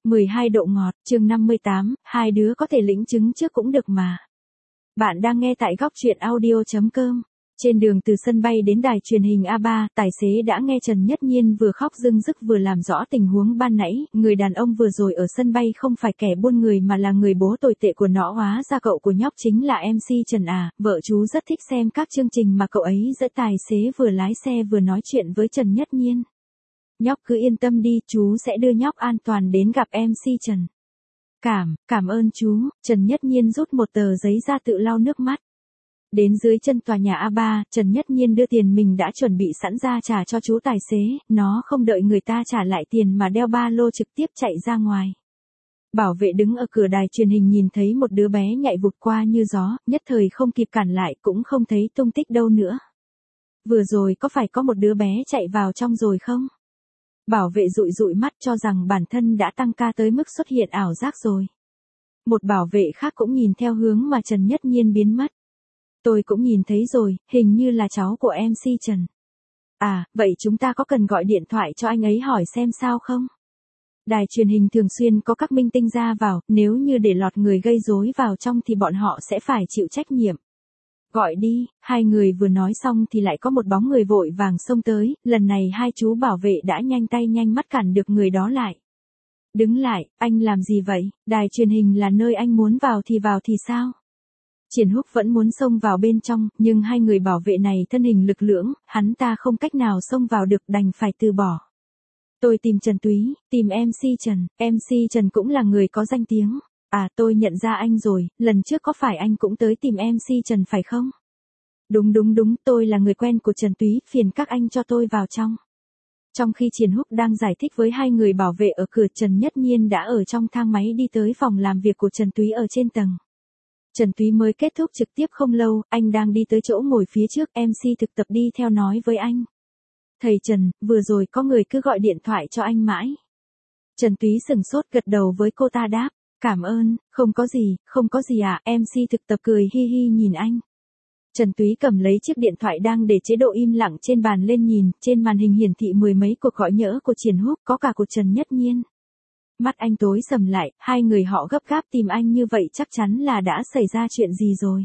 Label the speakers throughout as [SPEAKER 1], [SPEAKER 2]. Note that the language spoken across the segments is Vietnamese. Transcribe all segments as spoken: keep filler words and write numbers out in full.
[SPEAKER 1] mười hai độ ngọt, chương năm mươi tám, hai đứa có thể lĩnh chứng trước cũng được mà. Bạn đang nghe tại góc truyện audio chấm com. Trên đường từ sân bay đến đài truyền hình a ba, tài xế đã nghe Trần Nhất Nhiên vừa khóc rưng rức vừa làm rõ tình huống ban nãy, người đàn ông vừa rồi ở sân bay không phải kẻ buôn người mà là người bố tồi tệ của nó, hóa ra cậu của nhóc chính là em xê Trần à, vợ chú rất thích xem các chương trình mà cậu ấy dẫn tài xế vừa lái xe vừa nói chuyện với Trần Nhất Nhiên. Nhóc cứ yên tâm đi, chú sẽ đưa nhóc an toàn đến gặp em xê Trần. Cảm, cảm ơn chú, Trần Nhất Nhiên rút một tờ giấy ra tự lau nước mắt. Đến dưới chân tòa nhà a ba, Trần Nhất Nhiên đưa tiền mình đã chuẩn bị sẵn ra trả cho chú tài xế, nó không đợi người ta trả lại tiền mà đeo ba lô trực tiếp chạy ra ngoài. Bảo vệ đứng ở cửa đài truyền hình nhìn thấy một đứa bé nhảy vụt qua như gió, nhất thời không kịp cản lại cũng không thấy tung tích đâu nữa. Vừa rồi có phải có một đứa bé chạy vào trong rồi không? Bảo vệ dụi dụi mắt cho rằng bản thân đã tăng ca tới mức xuất hiện ảo giác rồi. Một bảo vệ khác cũng nhìn theo hướng mà Trần Nhất Nhiên biến mất. Tôi cũng nhìn thấy rồi, hình như là cháu của em xê Trần. À, vậy chúng ta có cần gọi điện thoại cho anh ấy hỏi xem sao không? Đài truyền hình thường xuyên có các minh tinh ra vào, nếu như để lọt người gây rối vào trong thì bọn họ sẽ phải chịu trách nhiệm. Gọi đi, hai người vừa nói xong thì lại có một bóng người vội vàng xông tới, lần này hai chú bảo vệ đã nhanh tay nhanh mắt cản được người đó lại. Đứng lại, anh làm gì vậy? Đài truyền hình là nơi anh muốn vào thì vào thì sao? Triển Húc vẫn muốn xông vào bên trong, nhưng hai người bảo vệ này thân hình lực lưỡng, hắn ta không cách nào xông vào được đành phải từ bỏ. Tôi tìm Trần Túy, tìm em xê Trần, em xê Trần cũng là người có danh tiếng. À, tôi nhận ra anh rồi, lần trước có phải anh cũng tới tìm em xê Trần phải không? Đúng đúng đúng, tôi là người quen của Trần Túy, phiền các anh cho tôi vào trong. Trong khi Triển Húc đang giải thích với hai người bảo vệ ở cửa, Trần Nhất Nhiên đã ở trong thang máy đi tới phòng làm việc của Trần Túy ở trên tầng. Trần Túy mới kết thúc trực tiếp không lâu, anh đang đi tới chỗ ngồi phía trước, em xê thực tập đi theo nói với anh. Thầy Trần, vừa rồi có người cứ gọi điện thoại cho anh mãi. Trần Túy sừng sốt gật đầu với cô ta đáp, cảm ơn, không có gì, không có gì ạ, em xê thực tập cười hi hi nhìn anh. Trần Túy cầm lấy chiếc điện thoại đang để chế độ im lặng trên bàn lên nhìn, trên màn hình hiển thị mười mấy cuộc gọi nhỡ của Triển Húc, có cả của Trần Nhất Nhiên. Mắt anh tối sầm lại, hai người họ gấp gáp tìm anh như vậy chắc chắn là đã xảy ra chuyện gì rồi.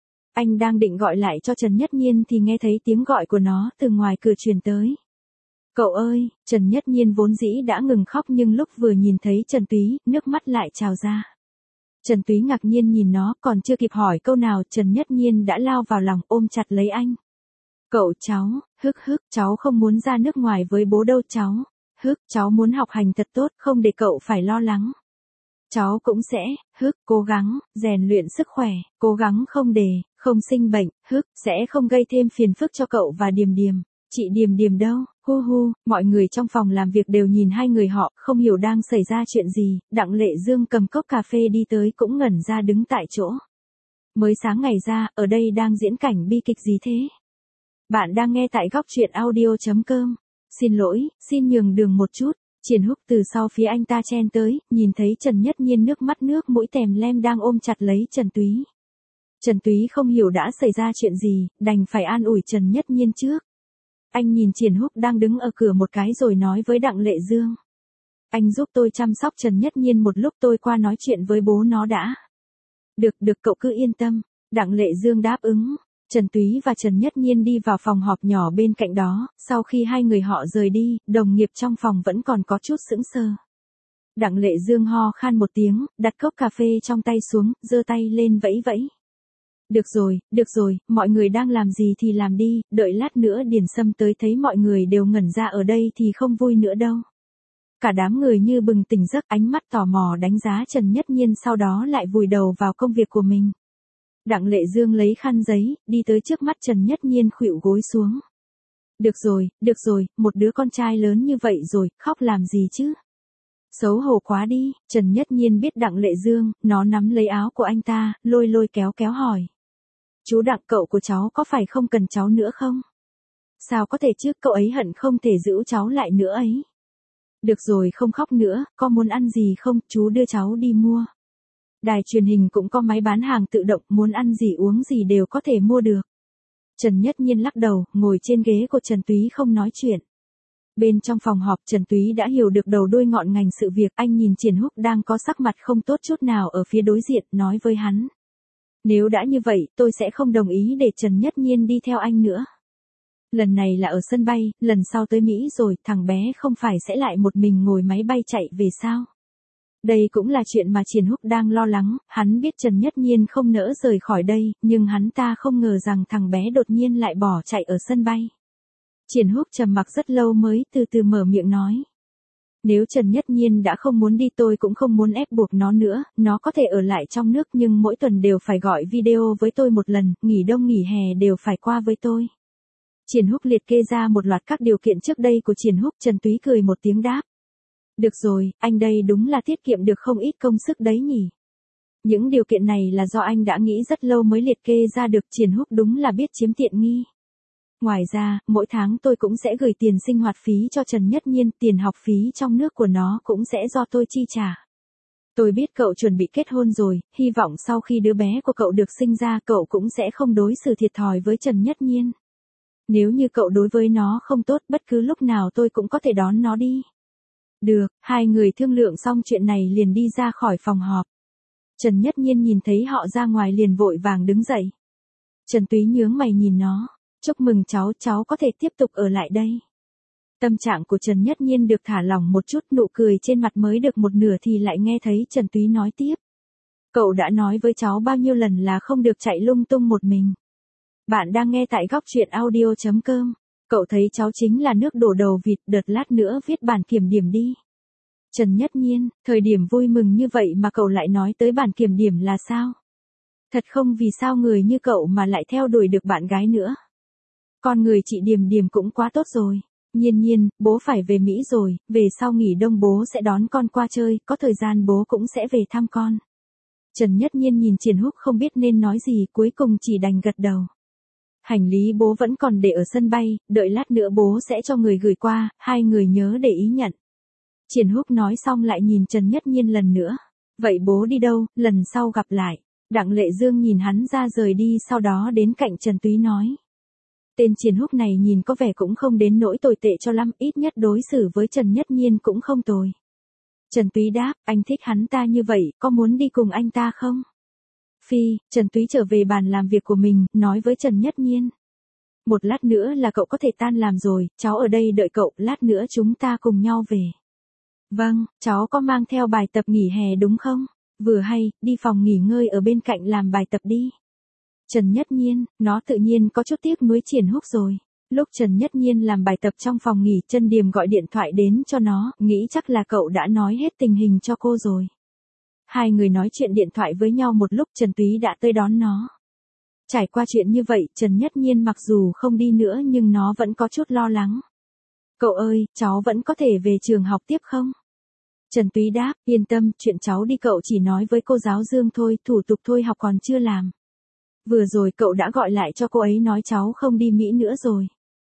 [SPEAKER 1] Anh đang định gọi lại cho Trần Nhất Nhiên thì nghe thấy tiếng gọi của nó từ ngoài cửa truyền tới. Cậu ơi, Trần Nhất Nhiên vốn dĩ đã ngừng khóc nhưng lúc vừa nhìn thấy Trần Túy, nước mắt lại trào ra. Trần Túy ngạc nhiên nhìn nó, còn chưa kịp hỏi câu nào, Trần Nhất Nhiên đã lao vào lòng ôm chặt lấy anh. Cậu cháu, hức hức, cháu không muốn ra nước ngoài với bố đâu cháu. Hức, cháu muốn học hành thật tốt, không để cậu phải lo lắng. Cháu cũng sẽ, hức, cố gắng, rèn luyện sức khỏe, cố gắng không để, không sinh bệnh, hức, sẽ không gây thêm phiền phức cho cậu và Điềm Điềm. Chị Điềm Điềm đâu, hu hu, mọi người trong phòng làm việc đều nhìn hai người họ, không hiểu đang xảy ra chuyện gì, Đặng Lệ Dương cầm cốc cà phê đi tới cũng ngẩn ra đứng tại chỗ. Mới sáng ngày ra, ở đây đang diễn cảnh bi kịch gì thế? Bạn đang nghe tại góc truyện audio chấm com. Xin lỗi, xin nhường đường một chút. Triển Húc từ sau phía anh ta chen tới, nhìn thấy Trần Nhất Nhiên nước mắt nước mũi tèm lem đang ôm chặt lấy Trần Túy. Trần Túy không hiểu đã xảy ra chuyện gì, đành phải an ủi Trần Nhất Nhiên trước. Anh nhìn Triển Húc đang đứng ở cửa một cái rồi nói với Đặng Lệ Dương. Anh giúp tôi chăm sóc Trần Nhất Nhiên một lúc, tôi qua nói chuyện với bố nó đã. Được được, cậu cứ yên tâm. Đặng Lệ Dương đáp ứng. Trần Túy và Trần Nhất Nhiên đi vào phòng họp nhỏ bên cạnh đó, sau khi hai người họ rời đi, đồng nghiệp trong phòng vẫn còn có chút sững sờ. Đặng Lệ Dương ho khan một tiếng, đặt cốc cà phê trong tay xuống, giơ tay lên vẫy vẫy. Được rồi, được rồi, mọi người đang làm gì thì làm đi, đợi lát nữa Điền Sâm tới thấy mọi người đều ngẩn ra ở đây thì không vui nữa đâu. Cả đám người như bừng tỉnh giấc, ánh mắt tò mò đánh giá Trần Nhất Nhiên, sau đó lại vùi đầu vào công việc của mình. Đặng Lệ Dương lấy khăn giấy, đi tới trước mắt Trần Nhất Nhiên khuỵu gối xuống. Được rồi, được rồi, một đứa con trai lớn như vậy rồi, khóc làm gì chứ? Xấu hổ quá đi, Trần Nhất Nhiên biết Đặng Lệ Dương, nó nắm lấy áo của anh ta, lôi lôi kéo kéo hỏi. Chú Đặng, cậu của cháu có phải không cần cháu nữa không? Sao có thể chứ, cậu ấy hận không thể giữ cháu lại nữa ấy. Được rồi, không khóc nữa, có muốn ăn gì không, chú đưa cháu đi mua. Đài truyền hình cũng có máy bán hàng tự động, muốn ăn gì uống gì đều có thể mua được. Trần Nhất Nhiên lắc đầu, ngồi trên ghế của Trần Túy không nói chuyện. Bên trong phòng họp Trần Túy đã hiểu được đầu đuôi ngọn ngành sự việc, anh nhìn Triển Húc đang có sắc mặt không tốt chút nào ở phía đối diện, nói với hắn. Nếu đã như vậy, tôi sẽ không đồng ý để Trần Nhất Nhiên đi theo anh nữa. Lần này là ở sân bay, lần sau tới Mỹ rồi, thằng bé không phải sẽ lại một mình ngồi máy bay chạy về sao? Đây cũng là chuyện mà Triển Húc đang lo lắng, hắn biết Trần Nhất Nhiên không nỡ rời khỏi đây, nhưng hắn ta không ngờ rằng thằng bé đột nhiên lại bỏ chạy ở sân bay. Triển Húc trầm mặc rất lâu mới từ từ mở miệng nói. Nếu Trần Nhất Nhiên đã không muốn đi tôi cũng không muốn ép buộc nó nữa, nó có thể ở lại trong nước nhưng mỗi tuần đều phải gọi video với tôi một lần, nghỉ đông nghỉ hè đều phải qua với tôi. Triển Húc liệt kê ra một loạt các điều kiện trước đây của Triển Húc. Trần Túy cười một tiếng đáp. Được rồi, anh đây đúng là tiết kiệm được không ít công sức đấy nhỉ. Những điều kiện này là do anh đã nghĩ rất lâu mới liệt kê ra được. Triển Húc đúng là biết chiếm tiện nghi. Ngoài ra, mỗi tháng tôi cũng sẽ gửi tiền sinh hoạt phí cho Trần Nhất Nhiên, tiền học phí trong nước của nó cũng sẽ do tôi chi trả. Tôi biết cậu chuẩn bị kết hôn rồi, hy vọng sau khi đứa bé của cậu được sinh ra cậu cũng sẽ không đối xử thiệt thòi với Trần Nhất Nhiên. Nếu như cậu đối với nó không tốt, bất cứ lúc nào tôi cũng có thể đón nó đi. Được, hai người thương lượng xong chuyện này liền đi ra khỏi phòng họp. Trần Nhất Nhiên nhìn thấy họ ra ngoài liền vội vàng đứng dậy. Trần Túy nhướng mày nhìn nó. Chúc mừng cháu, cháu có thể tiếp tục ở lại đây. Tâm trạng của Trần Nhất Nhiên được thả lỏng một chút, nụ cười trên mặt mới được một nửa thì lại nghe thấy Trần Túy nói tiếp. Cậu đã nói với cháu bao nhiêu lần là không được chạy lung tung một mình. Bạn đang nghe tại góc truyện audio chấm com. Cậu thấy cháu chính là nước đổ đầu vịt, đợt lát nữa viết bản kiểm điểm đi. Trần Nhất Nhiên, thời điểm vui mừng như vậy mà cậu lại nói tới bản kiểm điểm là sao? Thật không, vì sao người như cậu mà lại theo đuổi được bạn gái nữa? Con người chị Điềm Điềm cũng quá tốt rồi. Nhiên Nhiên, bố phải về Mỹ rồi, về sau nghỉ đông bố sẽ đón con qua chơi, có thời gian bố cũng sẽ về thăm con. Trần Nhất Nhiên nhìn Triển Húc không biết nên nói gì, cuối cùng chỉ đành gật đầu. Hành lý bố vẫn còn để ở sân bay, đợi lát nữa bố sẽ cho người gửi qua, hai người nhớ để ý nhận. Triển Húc nói xong lại nhìn Trần Nhất Nhiên lần nữa. Vậy bố đi đâu, lần sau gặp lại. Đặng Lệ Dương nhìn hắn ra rời đi, sau đó đến cạnh Trần Túy nói. Tên Triển Húc này nhìn có vẻ cũng không đến nỗi tồi tệ cho lắm, ít nhất đối xử với Trần Nhất Nhiên cũng không tồi. Trần Túy đáp, anh thích hắn ta như vậy, có muốn đi cùng anh ta không? Phi, Trần Túy trở về bàn làm việc của mình, nói với Trần Nhất Nhiên. Một lát nữa là cậu có thể tan làm rồi, cháu ở đây đợi cậu, lát nữa chúng ta cùng nhau về. Vâng, cháu có mang theo bài tập nghỉ hè đúng không? Vừa hay, đi phòng nghỉ ngơi ở bên cạnh làm bài tập đi. Trần Nhất Nhiên, nó tự nhiên có chút tiếc nuối Triển Húc rồi. Lúc Trần Nhất Nhiên làm bài tập trong phòng nghỉ, Trân Điềm gọi điện thoại đến cho nó, nghĩ chắc là cậu đã nói hết tình hình cho cô rồi. Hai người nói chuyện điện thoại với nhau một lúc, Trần Túy đã tới đón nó. Trải qua chuyện như vậy, Trần Nhất Nhiên mặc dù không đi nữa nhưng nó vẫn có chút lo lắng. Cậu ơi, cháu vẫn có thể về trường học tiếp không? Trần Túy đáp, yên tâm, chuyện cháu đi cậu chỉ nói với cô giáo Dương thôi, thủ tục thôi học còn chưa làm. Vừa rồi cậu đã gọi lại cho cô ấy nói cháu không đi Mỹ nữa rồi.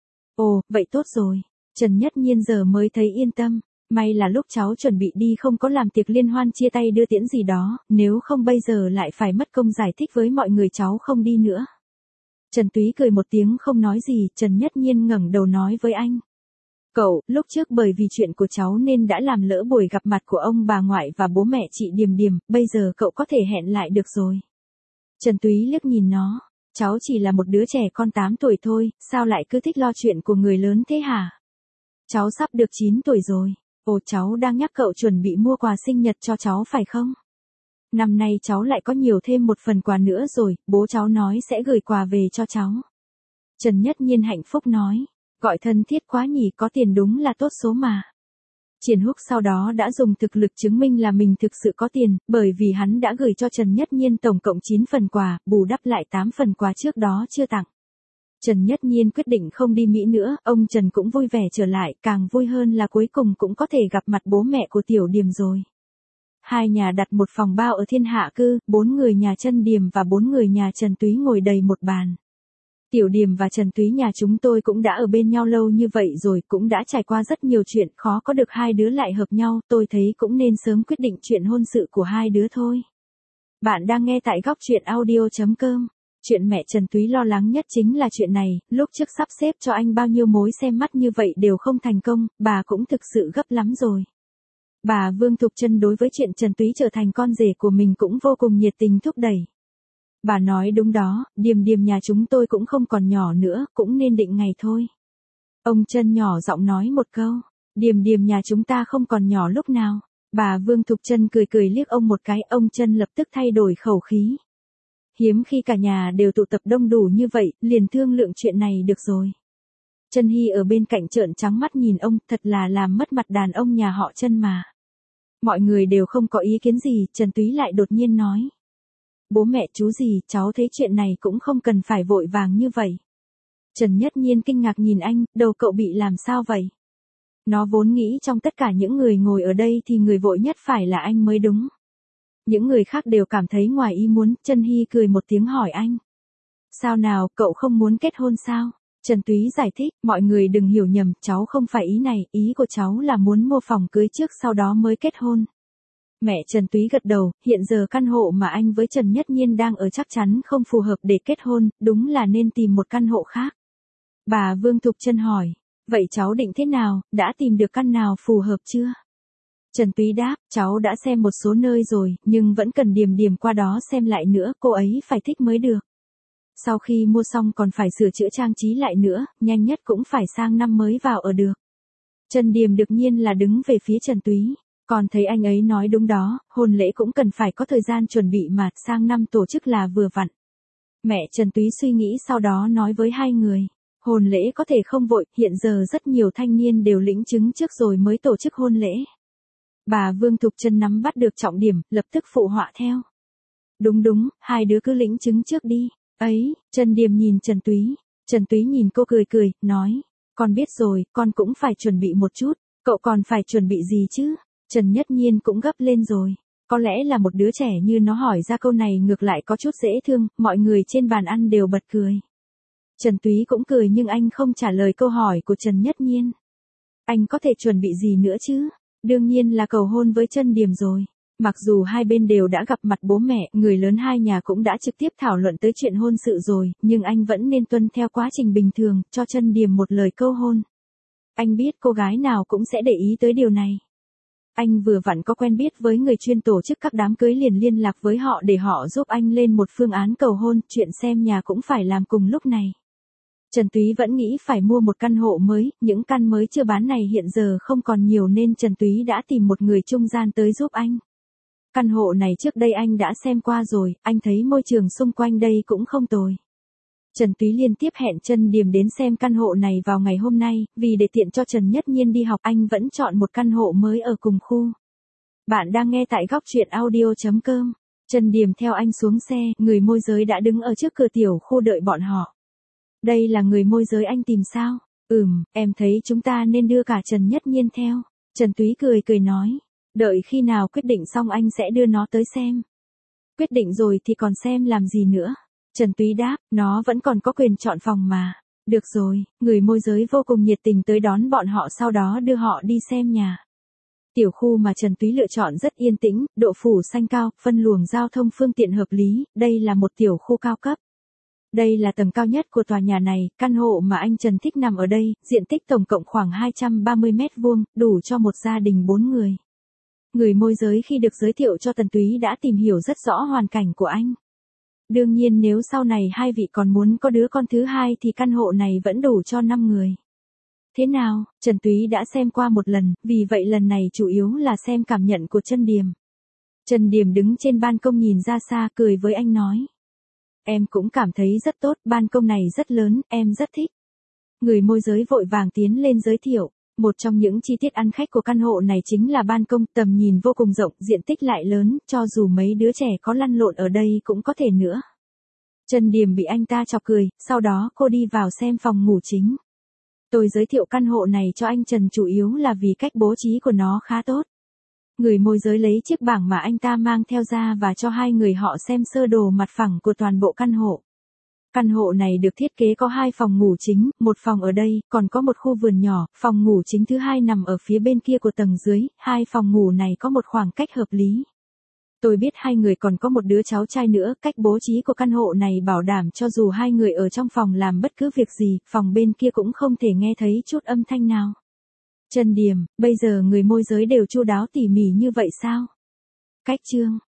[SPEAKER 1] Ồ, vậy tốt rồi. Trần Nhất Nhiên giờ mới thấy yên tâm. May là lúc cháu chuẩn bị đi không có làm tiệc liên hoan chia tay đưa tiễn gì đó, nếu không bây giờ lại phải mất công giải thích với mọi người cháu không đi nữa. Trần Túy cười một tiếng không nói gì, Trần Nhất Nhiên ngẩng đầu nói với anh. Cậu, lúc trước bởi vì chuyện của cháu nên đã làm lỡ buổi gặp mặt của ông bà ngoại và bố mẹ chị Điềm Điềm, bây giờ cậu có thể hẹn lại được rồi. Trần Túy liếc nhìn nó, cháu chỉ là một đứa trẻ con tám tuổi thôi, sao lại cứ thích lo chuyện của người lớn thế hả? Cháu sắp được chín tuổi rồi. Ồ, cháu đang nhắc cậu chuẩn bị mua quà sinh nhật cho cháu phải không? Năm nay cháu lại có nhiều thêm một phần quà nữa rồi, bố cháu nói sẽ gửi quà về cho cháu. Trần Nhất Nhiên hạnh phúc nói, gọi thân thiết quá nhỉ, có tiền đúng là tốt số mà. Triển Húc sau đó đã dùng thực lực chứng minh là mình thực sự có tiền, bởi vì hắn đã gửi cho Trần Nhất Nhiên tổng cộng chín phần quà, bù đắp lại tám phần quà trước đó chưa tặng. Trần Nhất Nhiên quyết định không đi Mỹ nữa, ông Trần cũng vui vẻ trở lại, càng vui hơn là cuối cùng cũng có thể gặp mặt bố mẹ của Tiểu Điềm rồi. Hai nhà đặt một phòng bao ở Thiên Hạ Cư, bốn người nhà Trân Điềm và bốn người nhà Trần Túy ngồi đầy một bàn. Tiểu Điềm và Trần Túy nhà chúng tôi cũng đã ở bên nhau lâu như vậy rồi, cũng đã trải qua rất nhiều chuyện, khó có được hai đứa lại hợp nhau, tôi thấy cũng nên sớm quyết định chuyện hôn sự của hai đứa thôi. Bạn đang nghe tại góc truyện audio chấm com. Chuyện mẹ Trần Túy lo lắng nhất chính là chuyện này, lúc trước sắp xếp cho anh bao nhiêu mối xem mắt như vậy đều không thành công, bà cũng thực sự gấp lắm rồi. Bà Vương Thục Trân đối với chuyện Trần Túy trở thành con rể của mình cũng vô cùng nhiệt tình thúc đẩy. Bà nói đúng đó, Điềm Điềm nhà chúng tôi cũng không còn nhỏ nữa, cũng nên định ngày thôi. Ông Trân nhỏ giọng nói một câu, Điềm Điềm nhà chúng ta không còn nhỏ lúc nào. Bà Vương Thục Trân cười cười liếc ông một cái, ông Trân lập tức thay đổi khẩu khí. Hiếm khi cả nhà đều tụ tập đông đủ như vậy, liền thương lượng chuyện này được rồi. Trân Hy ở bên cạnh trợn trắng mắt nhìn ông, thật là làm mất mặt đàn ông nhà họ Trân mà. Mọi người đều không có ý kiến gì, Trần Túy lại đột nhiên nói. Bố mẹ chú gì, cháu thấy chuyện này cũng không cần phải vội vàng như vậy. Trần Nhất Nhiên kinh ngạc nhìn anh, đầu cậu bị làm sao vậy? Nó vốn nghĩ trong tất cả những người ngồi ở đây thì người vội nhất phải là anh mới đúng. Những người khác đều cảm thấy ngoài ý muốn, Trân Hy cười một tiếng hỏi anh. Sao nào, cậu không muốn kết hôn sao? Trần Túy giải thích, mọi người đừng hiểu nhầm, cháu không phải ý này, ý của cháu là muốn mua phòng cưới trước sau đó mới kết hôn. Mẹ Trần Túy gật đầu, hiện giờ căn hộ mà anh với Trần Nhất Nhiên đang ở chắc chắn không phù hợp để kết hôn, đúng là nên tìm một căn hộ khác. Bà Vương Thục Trân hỏi, vậy cháu định thế nào, đã tìm được căn nào phù hợp chưa? Trần Túy đáp, cháu đã xem một số nơi rồi, nhưng vẫn cần Điềm Điềm qua đó xem lại nữa, cô ấy phải thích mới được. Sau khi mua xong còn phải sửa chữa trang trí lại nữa, nhanh nhất cũng phải sang năm mới vào ở được. Trần Điềm đương nhiên là đứng về phía Trần Túy, còn thấy anh ấy nói đúng đó, hôn lễ cũng cần phải có thời gian chuẩn bị mà, sang năm tổ chức là vừa vặn. Mẹ Trần Túy suy nghĩ sau đó nói với hai người, hôn lễ có thể không vội, hiện giờ rất nhiều thanh niên đều lĩnh chứng trước rồi mới tổ chức hôn lễ. Bà Vương Thục Trân nắm bắt được trọng điểm, lập tức phụ họa theo. Đúng đúng, hai đứa cứ lĩnh chứng trước đi. Ấy, Trần Điềm nhìn Trần Túy, Trần Túy nhìn cô cười cười, nói, con biết rồi, con cũng phải chuẩn bị một chút, cậu còn phải chuẩn bị gì chứ? Trần Nhất Nhiên cũng gấp lên rồi, có lẽ là một đứa trẻ như nó hỏi ra câu này ngược lại có chút dễ thương, mọi người trên bàn ăn đều bật cười. Trần Túy cũng cười nhưng anh không trả lời câu hỏi của Trần Nhất Nhiên. Anh có thể chuẩn bị gì nữa chứ? Đương nhiên là cầu hôn với Trân Điềm rồi. Mặc dù hai bên đều đã gặp mặt bố mẹ, người lớn hai nhà cũng đã trực tiếp thảo luận tới chuyện hôn sự rồi, nhưng anh vẫn nên tuân theo quá trình bình thường, cho Trân Điềm một lời câu hôn. Anh biết cô gái nào cũng sẽ để ý tới điều này. Anh vừa vặn có quen biết với người chuyên tổ chức các đám cưới liền liên lạc với họ để họ giúp anh lên một phương án cầu hôn, chuyện xem nhà cũng phải làm cùng lúc này. Trần Túy vẫn nghĩ phải mua một căn hộ mới, những căn mới chưa bán này hiện giờ không còn nhiều nên Trần Túy đã tìm một người trung gian tới giúp anh. Căn hộ này trước đây anh đã xem qua rồi, anh thấy môi trường xung quanh đây cũng không tồi. Trần Túy liên tiếp hẹn Trân Điềm đến xem căn hộ này vào ngày hôm nay, vì để tiện cho Trần Nhất Nhiên đi học anh vẫn chọn một căn hộ mới ở cùng khu. Bạn đang nghe tại góc truyện audio chấm com. Trần Điềm theo anh xuống xe, người môi giới đã đứng ở trước cửa tiểu khu đợi bọn họ. Đây là người môi giới anh tìm sao? Ừm, em thấy chúng ta nên đưa cả Trần Nhất Nhiên theo. Trần Túy cười cười nói. Đợi khi nào quyết định xong anh sẽ đưa nó tới xem. Quyết định rồi thì còn xem làm gì nữa. Trần Túy đáp, nó vẫn còn có quyền chọn phòng mà. Được rồi, người môi giới vô cùng nhiệt tình tới đón bọn họ sau đó đưa họ đi xem nhà. Tiểu khu mà Trần Túy lựa chọn rất yên tĩnh, độ phủ xanh cao, phân luồng giao thông phương tiện hợp lý, đây là một tiểu khu cao cấp. Đây là tầng cao nhất của tòa nhà này, căn hộ mà anh Trần thích nằm ở đây, diện tích tổng cộng khoảng hai trăm ba mươi mét vuông, đủ cho một gia đình bốn người. Người môi giới khi được giới thiệu cho Trần Túy đã tìm hiểu rất rõ hoàn cảnh của anh. Đương nhiên nếu sau này hai vị còn muốn có đứa con thứ hai thì căn hộ này vẫn đủ cho năm người. Thế nào, Trần Túy đã xem qua một lần, vì vậy lần này chủ yếu là xem cảm nhận của Trân Điềm. Trân Điềm đứng trên ban công nhìn ra xa cười với anh nói. Em cũng cảm thấy rất tốt, ban công này rất lớn, em rất thích. Người môi giới vội vàng tiến lên giới thiệu. Một trong những chi tiết ăn khách của căn hộ này chính là ban công, tầm nhìn vô cùng rộng, diện tích lại lớn, cho dù mấy đứa trẻ có lăn lộn ở đây cũng có thể nữa. Trân Điềm bị anh ta chọc cười, sau đó cô đi vào xem phòng ngủ chính. Tôi giới thiệu căn hộ này cho anh Trần chủ yếu là vì cách bố trí của nó khá tốt. Người môi giới lấy chiếc bảng mà anh ta mang theo ra và cho hai người họ xem sơ đồ mặt phẳng của toàn bộ căn hộ. Căn hộ này được thiết kế có hai phòng ngủ chính, một phòng ở đây, còn có một khu vườn nhỏ, phòng ngủ chính thứ hai nằm ở phía bên kia của tầng dưới, hai phòng ngủ này có một khoảng cách hợp lý. Tôi biết hai người còn có một đứa cháu trai nữa, cách bố trí của căn hộ này bảo đảm cho dù hai người ở trong phòng làm bất cứ việc gì, phòng bên kia cũng không thể nghe thấy chút âm thanh nào. Trần Điểm, bây giờ người môi giới đều chu đáo tỉ mỉ như vậy sao? Cách chương